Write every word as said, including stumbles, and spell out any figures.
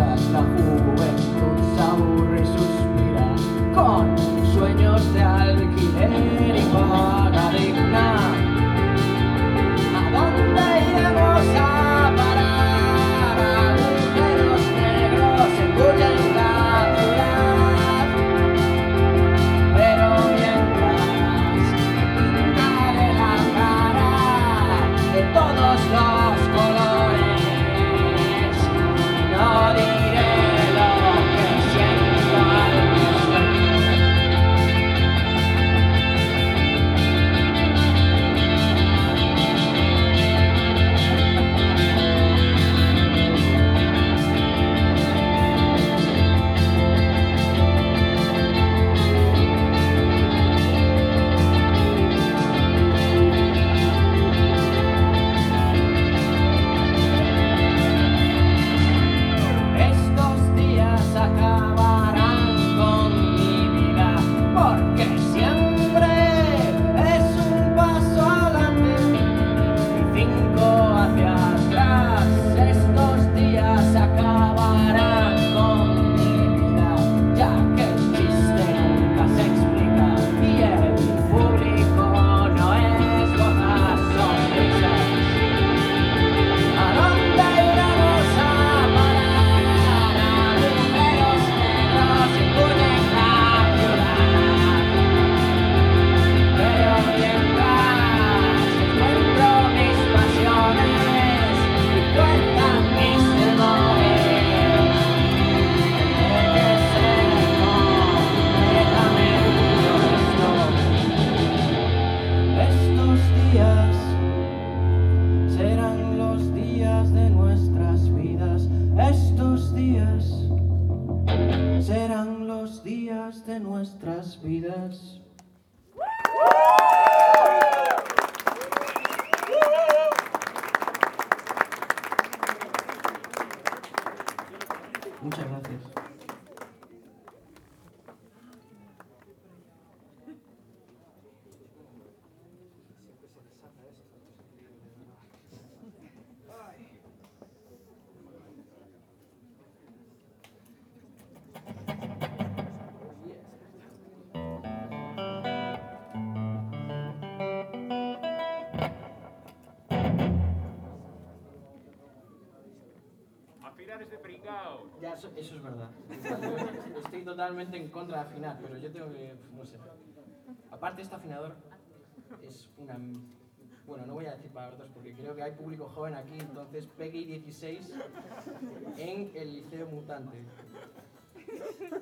mientras la juventud se aburre y suspira con sueños de alquiler y paga digna. ¿A dónde iremos a parar? Agujeros negros engullen la ciudad, pero mientras pintaré la cara de todos los colores, no diré lo que siento al respecto. Estos días acabarán con mi vida, porque siempre es un paso adelante y cinco hacia atrás. Estos días acabarán con mi vida, ya que el chiste nunca se explica y el público no es gozar sonrisas. ¿A dónde iremos a parar? Agujeros negros engullen la ciudad, pero mientras encuentro mis pasiones y cuentan mis temores, tendré que ser completamente honesto. Estos días serán los días de nuestras vidas. Estos días serán los días de nuestras vidas. Muchas gracias. Afinar este pringao. Ya, eso, eso es verdad. Yo estoy totalmente en contra de afinar, pero yo tengo que, no sé. Aparte, este afinador es una... Bueno, no voy a decir palabras porque creo que hay público joven aquí, entonces Peggy dieciséis en el Liceo Mutante.